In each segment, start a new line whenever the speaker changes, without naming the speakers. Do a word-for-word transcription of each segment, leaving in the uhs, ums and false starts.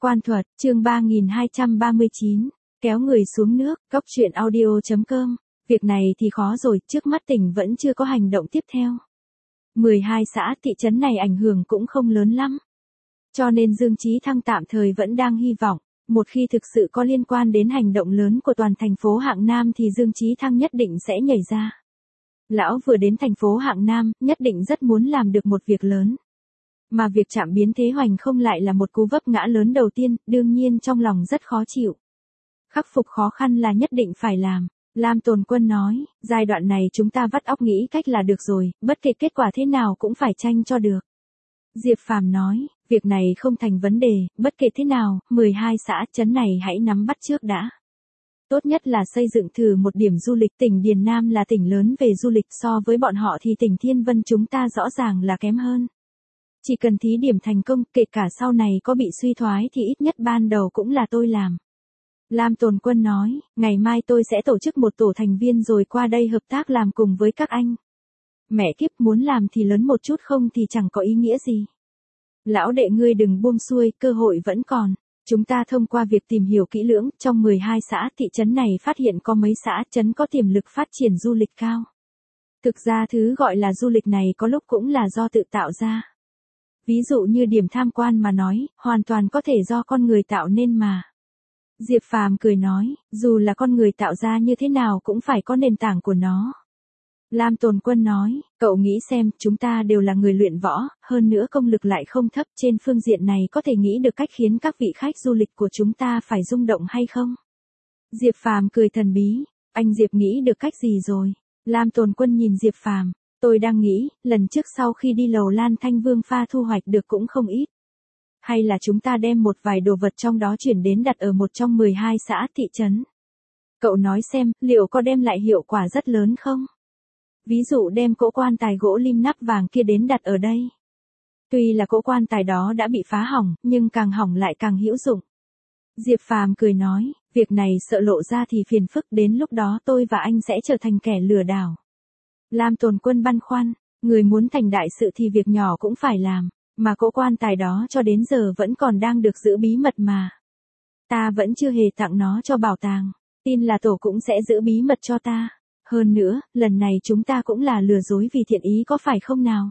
Quan thuật, chương ba nghìn hai trăm ba mươi chín, kéo người xuống nước, góc truyện audio chấm com. Việc này thì khó rồi, trước mắt tỉnh vẫn chưa có hành động tiếp theo. mười hai xã thị trấn này ảnh hưởng cũng không lớn lắm. Cho nên Dương Chí Thăng tạm thời vẫn đang hy vọng, một khi thực sự có liên quan đến hành động lớn của toàn thành phố Hạng Nam thì Dương Chí Thăng nhất định sẽ nhảy ra. Lão vừa đến thành phố Hạng Nam, nhất định rất muốn làm được một việc lớn. Mà việc chạm biến thế hoành không lại là một cú vấp ngã lớn đầu tiên, đương nhiên trong lòng rất khó chịu. Khắc phục khó khăn là nhất định phải làm. Lam Tồn Quân nói, giai đoạn này chúng ta vắt óc nghĩ cách là được rồi, bất kể kết quả thế nào cũng phải tranh cho được. Diệp Phàm nói, việc này không thành vấn đề, bất kể thế nào, mười hai xã trấn này hãy nắm bắt trước đã. Tốt nhất là xây dựng thử một điểm du lịch. Tỉnh Điền Nam là tỉnh lớn về du lịch, so với bọn họ thì tỉnh Thiên Vân chúng ta rõ ràng là kém hơn. Chỉ cần thí điểm thành công, kể cả sau này có bị suy thoái thì ít nhất ban đầu cũng là tôi làm. Lam Tồn Quân nói, ngày mai tôi sẽ tổ chức một tổ thành viên rồi qua đây hợp tác làm cùng với các anh. Mẹ kiếp, muốn làm thì lớn một chút, không thì chẳng có ý nghĩa gì. Lão đệ ngươi đừng buông xuôi, cơ hội vẫn còn. Chúng ta thông qua việc tìm hiểu kỹ lưỡng, trong mười hai xã thị trấn này phát hiện có mấy xã trấn có tiềm lực phát triển du lịch cao. Thực ra thứ gọi là du lịch này có lúc cũng là do tự tạo ra. Ví dụ như điểm tham quan mà nói, hoàn toàn có thể do con người tạo nên mà. Diệp Phàm cười nói, dù là con người tạo ra như thế nào cũng phải có nền tảng của nó. Lam Tồn Quân nói, cậu nghĩ xem, chúng ta đều là người luyện võ, hơn nữa công lực lại không thấp, trên phương diện này có thể nghĩ được cách khiến các vị khách du lịch của chúng ta phải rung động hay không? Diệp Phàm cười thần bí, anh Diệp nghĩ được cách gì rồi? Lam Tồn Quân nhìn Diệp Phàm, tôi đang nghĩ, lần trước sau khi đi lầu Lan Thanh Vương pha thu hoạch được cũng không ít. Hay là chúng ta đem một vài đồ vật trong đó chuyển đến đặt ở một trong mười hai xã thị trấn? Cậu nói xem, liệu có đem lại hiệu quả rất lớn không? Ví dụ đem cỗ quan tài gỗ lim nắp vàng kia đến đặt ở đây. Tuy là cỗ quan tài đó đã bị phá hỏng, nhưng càng hỏng lại càng hữu dụng. Diệp Phàm cười nói, việc này sợ lộ ra thì phiền phức, đến lúc đó tôi và anh sẽ trở thành kẻ lừa đảo. Lam Tồn Quân băn khoăn, người muốn thành đại sự thì việc nhỏ cũng phải làm, mà cỗ quan tài đó cho đến giờ vẫn còn đang được giữ bí mật mà. Ta vẫn chưa hề tặng nó cho bảo tàng, tin là tổ cũng sẽ giữ bí mật cho ta. Hơn nữa, lần này chúng ta cũng là lừa dối vì thiện ý có phải không nào?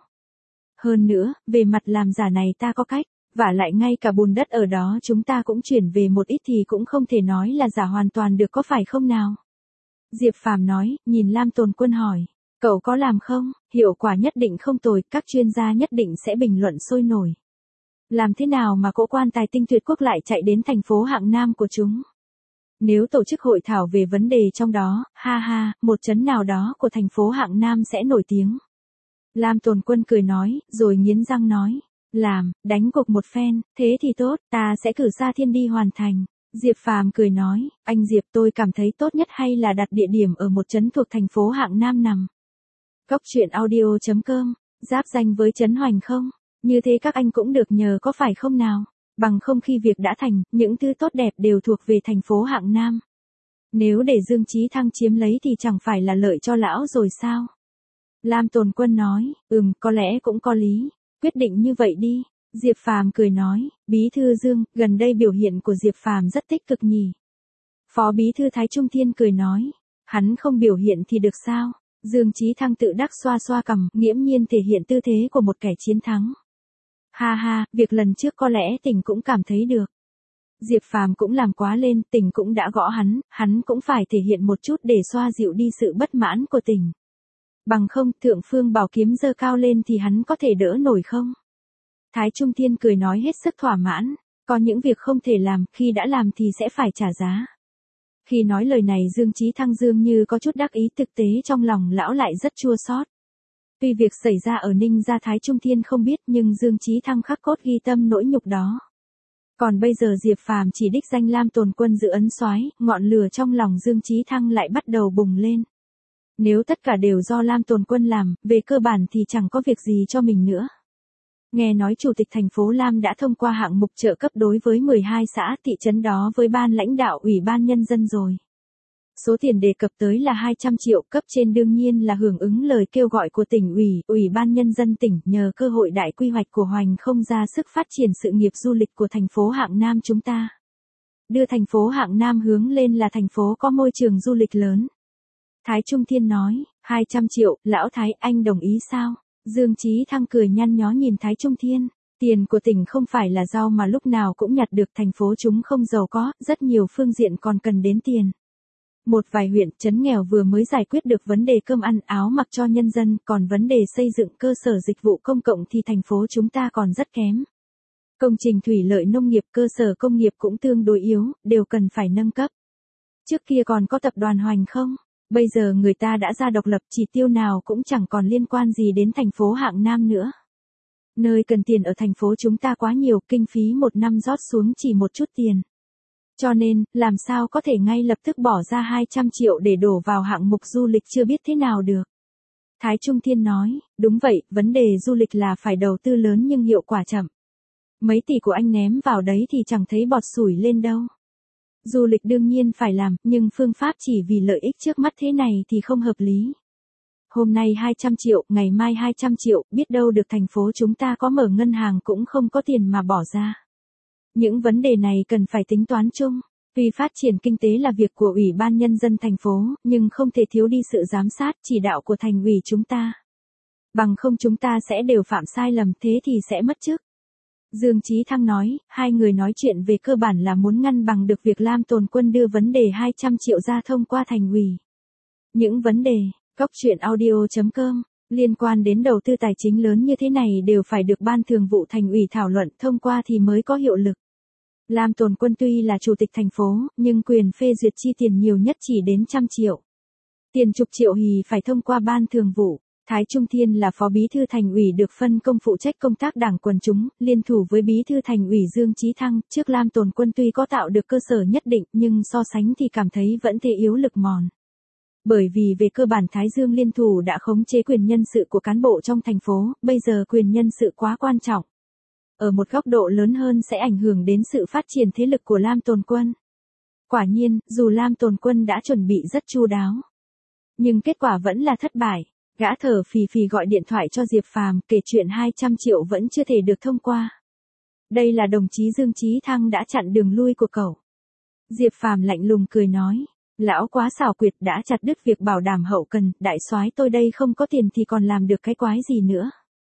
Hơn nữa, về mặt làm giả này ta có cách, vả lại ngay cả bùn đất ở đó chúng ta cũng chuyển về một ít thì cũng không thể nói là giả hoàn toàn được có phải không nào? Diệp Phàm nói, nhìn Lam Tồn Quân hỏi, cậu có làm không? Hiệu quả nhất định không tồi, các chuyên gia nhất định sẽ bình luận sôi nổi. Làm thế nào mà cỗ quan tài tinh tuyệt quốc lại chạy đến thành phố Hạng Nam của chúng? Nếu tổ chức hội thảo về vấn đề trong đó, ha ha, một trấn nào đó của thành phố Hạng Nam sẽ nổi tiếng. Lam Tồn Quân cười nói, rồi nghiến răng nói, làm, đánh cuộc một phen, thế thì tốt, ta sẽ cử Sa Thiên đi hoàn thành. Diệp Phàm cười nói, anh Diệp, tôi cảm thấy tốt nhất hay là đặt địa điểm ở một trấn thuộc thành phố Hạng Nam nằm. Góc truyện audio chấm com, giáp danh với trấn Hoành không? Như thế các anh cũng được nhờ có phải không nào? Bằng không khi việc đã thành, những thứ tốt đẹp đều thuộc về thành phố Hạng Nam. Nếu để Dương Chí Thăng chiếm lấy thì chẳng phải là lợi cho lão rồi sao? Lam Tồn Quân nói, ừm, có lẽ cũng có lý, quyết định như vậy đi. Diệp Phàm cười nói, Bí thư Dương, gần đây biểu hiện của Diệp Phàm rất tích cực nhỉ. Phó Bí thư Thái Trung Thiên cười nói, hắn không biểu hiện thì được sao? Dương Chí Thăng tự đắc xoa xoa cằm, nghiễm nhiên thể hiện tư thế của một kẻ chiến thắng. Ha ha, việc lần trước có lẽ tỉnh cũng cảm thấy được. Diệp Phàm cũng làm quá lên, tỉnh cũng đã gõ hắn, hắn cũng phải thể hiện một chút để xoa dịu đi sự bất mãn của tỉnh. Bằng không, Thượng Phương Bảo Kiếm giơ cao lên thì hắn có thể đỡ nổi không? Thái Trung Thiên cười nói hết sức thỏa mãn, có những việc không thể làm, khi đã làm thì sẽ phải trả giá. Khi nói lời này Dương Chí Thăng dường như có chút đắc ý, thực tế trong lòng lão lại rất chua xót. Tuy việc xảy ra ở Ninh Gia Thái Trung Thiên không biết, nhưng Dương Chí Thăng khắc cốt ghi tâm nỗi nhục đó. Còn bây giờ Diệp Phàm chỉ đích danh Lam Tồn Quân giữ ấn soái, ngọn lửa trong lòng Dương Chí Thăng lại bắt đầu bùng lên. Nếu tất cả đều do Lam Tồn Quân làm, về cơ bản thì chẳng có việc gì cho mình nữa. Nghe nói Chủ tịch thành phố Lam đã thông qua hạng mục trợ cấp đối với mười hai xã thị trấn đó với ban lãnh đạo Ủy ban Nhân dân rồi. Số tiền đề cập tới là hai trăm triệu, cấp trên đương nhiên là hưởng ứng lời kêu gọi của tỉnh ủy, Ủy ban Nhân dân tỉnh, nhờ cơ hội đại quy hoạch của Hoành không ra sức phát triển sự nghiệp du lịch của thành phố Hạng Nam chúng ta. Đưa thành phố Hạng Nam hướng lên là thành phố có môi trường du lịch lớn. Thái Trung Thiên nói, hai trăm triệu, lão Thái, anh đồng ý sao? Dương Chí Thăng cười nhăn nhó nhìn Thái Trung Thiên. Tiền của tỉnh không phải là rau mà lúc nào cũng nhặt được, thành phố chúng không giàu có, rất nhiều phương diện còn cần đến tiền. Một vài huyện, trấn nghèo vừa mới giải quyết được vấn đề cơm ăn áo mặc cho nhân dân, còn vấn đề xây dựng cơ sở dịch vụ công cộng thì thành phố chúng ta còn rất kém. Công trình thủy lợi nông nghiệp, cơ sở công nghiệp cũng tương đối yếu, đều cần phải nâng cấp. Trước kia còn có tập đoàn Hoành không? Bây giờ người ta đã ra độc lập, chỉ tiêu nào cũng chẳng còn liên quan gì đến thành phố Hạng Nam nữa. Nơi cần tiền ở thành phố chúng ta quá nhiều, kinh phí một năm rót xuống chỉ một chút tiền. Cho nên, làm sao có thể ngay lập tức bỏ ra hai trăm triệu để đổ vào hạng mục du lịch chưa biết thế nào được. Thái Trung Thiên nói, đúng vậy, vấn đề du lịch là phải đầu tư lớn nhưng hiệu quả chậm. Mấy tỷ của anh ném vào đấy thì chẳng thấy bọt sủi lên đâu. Du lịch đương nhiên phải làm, nhưng phương pháp chỉ vì lợi ích trước mắt thế này thì không hợp lý. Hôm nay hai trăm triệu, ngày mai hai trăm triệu, biết đâu được thành phố chúng ta có mở ngân hàng cũng không có tiền mà bỏ ra. Những vấn đề này cần phải tính toán chung. Vì phát triển kinh tế là việc của Ủy ban Nhân dân thành phố, nhưng không thể thiếu đi sự giám sát, chỉ đạo của thành ủy chúng ta. Bằng không chúng ta sẽ đều phạm sai lầm, thế thì sẽ mất chức. Dương Chí Thăng nói, hai người nói chuyện về cơ bản là muốn ngăn bằng được việc Lam Tồn Quân đưa vấn đề hai trăm triệu ra thông qua thành ủy. Những vấn đề, cóc truyện audio chấm com, liên quan đến đầu tư tài chính lớn như thế này đều phải được Ban Thường vụ Thành ủy thảo luận thông qua thì mới có hiệu lực. Lam Tồn Quân tuy là chủ tịch thành phố, nhưng quyền phê duyệt chi tiền nhiều nhất chỉ đến trăm triệu. Tiền chục triệu thì phải thông qua Ban Thường vụ. Thái Trung Thiên là phó bí thư thành ủy được phân công phụ trách công tác đảng quần chúng, liên thủ với bí thư thành ủy Dương Chí Thăng, trước Lam Tồn Quân tuy có tạo được cơ sở nhất định nhưng so sánh thì cảm thấy vẫn thế yếu lực mòn. Bởi vì về cơ bản Thái Dương liên thủ đã khống chế quyền nhân sự của cán bộ trong thành phố, bây giờ quyền nhân sự quá quan trọng. Ở một góc độ lớn hơn sẽ ảnh hưởng đến sự phát triển thế lực của Lam Tồn Quân. Quả nhiên, dù Lam Tồn Quân đã chuẩn bị rất chu đáo, nhưng kết quả vẫn là thất bại. Gã thở phì phì gọi điện thoại cho Diệp Phàm kể chuyện hai trăm triệu vẫn chưa thể được thông qua. Đây là đồng chí Dương Chí Thăng đã chặn đường lui của cậu. Diệp Phàm lạnh lùng cười nói, lão quá xảo quyệt đã chặt đứt việc bảo đảm hậu cần, đại soái tôi đây không có tiền thì còn làm được cái quái gì nữa.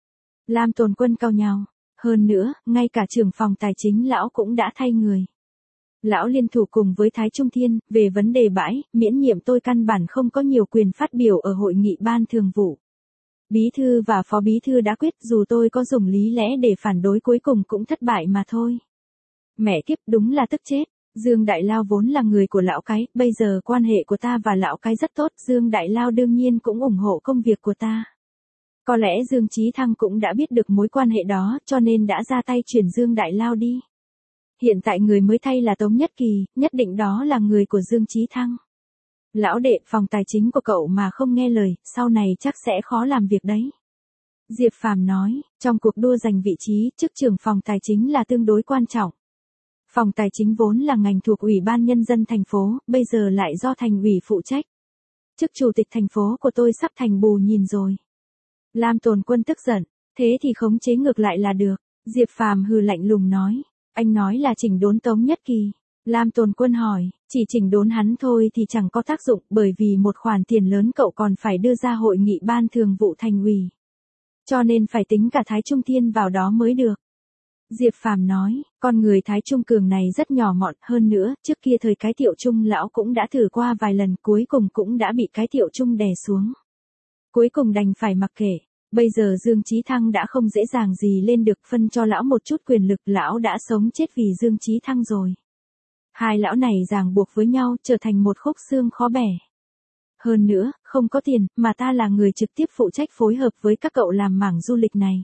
Lam Tồn Quân cau nhàu, hơn nữa, ngay cả trưởng phòng tài chính lão cũng đã thay người. Lão liên thủ cùng với Thái Trung Thiên, về vấn đề bãi, miễn nhiệm tôi căn bản không có nhiều quyền phát biểu ở hội nghị Ban Thường vụ. Bí thư và phó bí thư đã quyết dù tôi có dùng lý lẽ để phản đối cuối cùng cũng thất bại mà thôi. Mẹ kiếp đúng là tức chết, Dương Đại Lao vốn là người của lão cái, bây giờ quan hệ của ta và lão cái rất tốt, Dương Đại Lao đương nhiên cũng ủng hộ công việc của ta. Có lẽ Dương Chí Thăng cũng đã biết được mối quan hệ đó, cho nên đã ra tay chuyển Dương Đại Lao đi. Hiện tại người mới thay là Tống Nhất Kỳ, nhất định đó là người của Dương Chí Thăng. Lão đệ, phòng tài chính của cậu mà không nghe lời, sau này chắc sẽ khó làm việc đấy. Diệp Phàm nói, trong cuộc đua giành vị trí, chức trưởng phòng tài chính là tương đối quan trọng. Phòng tài chính vốn là ngành thuộc Ủy ban Nhân dân thành phố, bây giờ lại do thành ủy phụ trách. Chức chủ tịch thành phố của tôi sắp thành bù nhìn rồi. Lam Tồn Quân tức giận, thế thì khống chế ngược lại là được. Diệp Phàm hừ lạnh lùng nói, anh nói là chỉnh đốn Tống Nhất Kỳ. Lam Tồn Quân hỏi, chỉ chỉnh đốn hắn thôi thì chẳng có tác dụng, bởi vì một khoản tiền lớn cậu còn phải đưa ra hội nghị Ban Thường vụ Thành ủy. Cho nên phải tính cả Thái Trung Thiên vào đó mới được. Diệp Phàm nói, con người Thái Trung Cường này rất nhỏ mọn, hơn nữa, trước kia thời cái Tiệu Trung lão cũng đã thử qua vài lần, cuối cùng cũng đã bị cái Tiệu Trung đè xuống. Cuối cùng đành phải mặc kệ. Bây giờ Dương Chí Thăng đã không dễ dàng gì lên được, phân cho lão một chút quyền lực, lão đã sống chết vì Dương Chí Thăng rồi. Hai lão này ràng buộc với nhau, trở thành một khúc xương khó bẻ. Hơn nữa, không có tiền, mà ta là người trực tiếp phụ trách phối hợp với các cậu làm mảng du lịch này.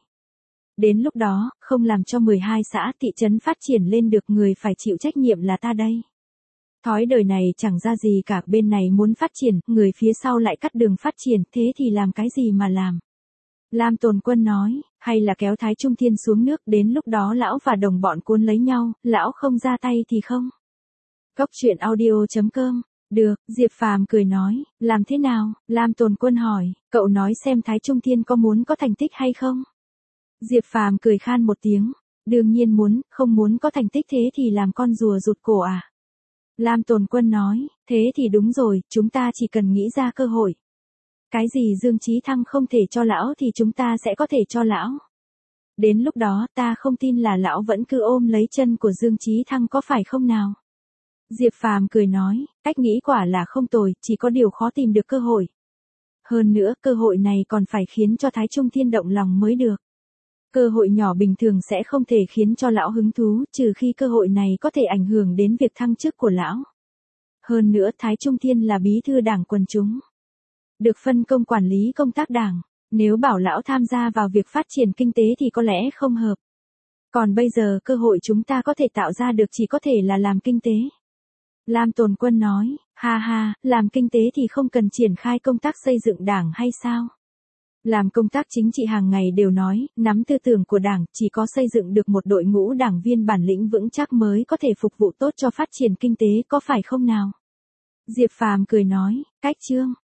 Đến lúc đó, không làm cho mười hai xã thị trấn phát triển lên được, người phải chịu trách nhiệm là ta đây. Thói đời này chẳng ra gì cả, bên này muốn phát triển, người phía sau lại cắt đường phát triển, thế thì làm cái gì mà làm. Lam Tồn Quân nói, hay là kéo Thái Trung Thiên xuống nước, đến lúc đó lão và đồng bọn cuốn lấy nhau, lão không ra tay thì không. Cóc truyện audio chấm com Được, Diệp Phàm cười nói, làm thế nào? Lam Tồn Quân hỏi, cậu nói xem Thái Trung Thiên có muốn có thành tích hay không? Diệp Phàm cười khan một tiếng, đương nhiên muốn, không muốn có thành tích thế thì làm con rùa rụt cổ à? Lam Tồn Quân nói, thế thì đúng rồi, chúng ta chỉ cần nghĩ ra cơ hội. Cái gì Dương Chí Thăng không thể cho lão thì chúng ta sẽ có thể cho lão. Đến lúc đó ta không tin là lão vẫn cứ ôm lấy chân của Dương Chí Thăng có phải không nào? Diệp Phàm cười nói, cách nghĩ quả là không tồi, chỉ có điều khó tìm được cơ hội. Hơn nữa, cơ hội này còn phải khiến cho Thái Trung Thiên động lòng mới được. Cơ hội nhỏ bình thường sẽ không thể khiến cho lão hứng thú, trừ khi cơ hội này có thể ảnh hưởng đến việc thăng chức của lão. Hơn nữa Thái Trung Thiên là bí thư đảng quần chúng. Được phân công quản lý công tác đảng, nếu bảo lão tham gia vào việc phát triển kinh tế thì có lẽ không hợp. Còn bây giờ cơ hội chúng ta có thể tạo ra được chỉ có thể là làm kinh tế. Lam Tồn Quân nói, ha ha, làm kinh tế thì không cần triển khai công tác xây dựng đảng hay sao? Làm công tác chính trị hàng ngày đều nói, nắm tư tưởng của đảng, chỉ có xây dựng được một đội ngũ đảng viên bản lĩnh vững chắc mới có thể phục vụ tốt cho phát triển kinh tế có phải không nào? Diệp Phàm cười nói, cách chương.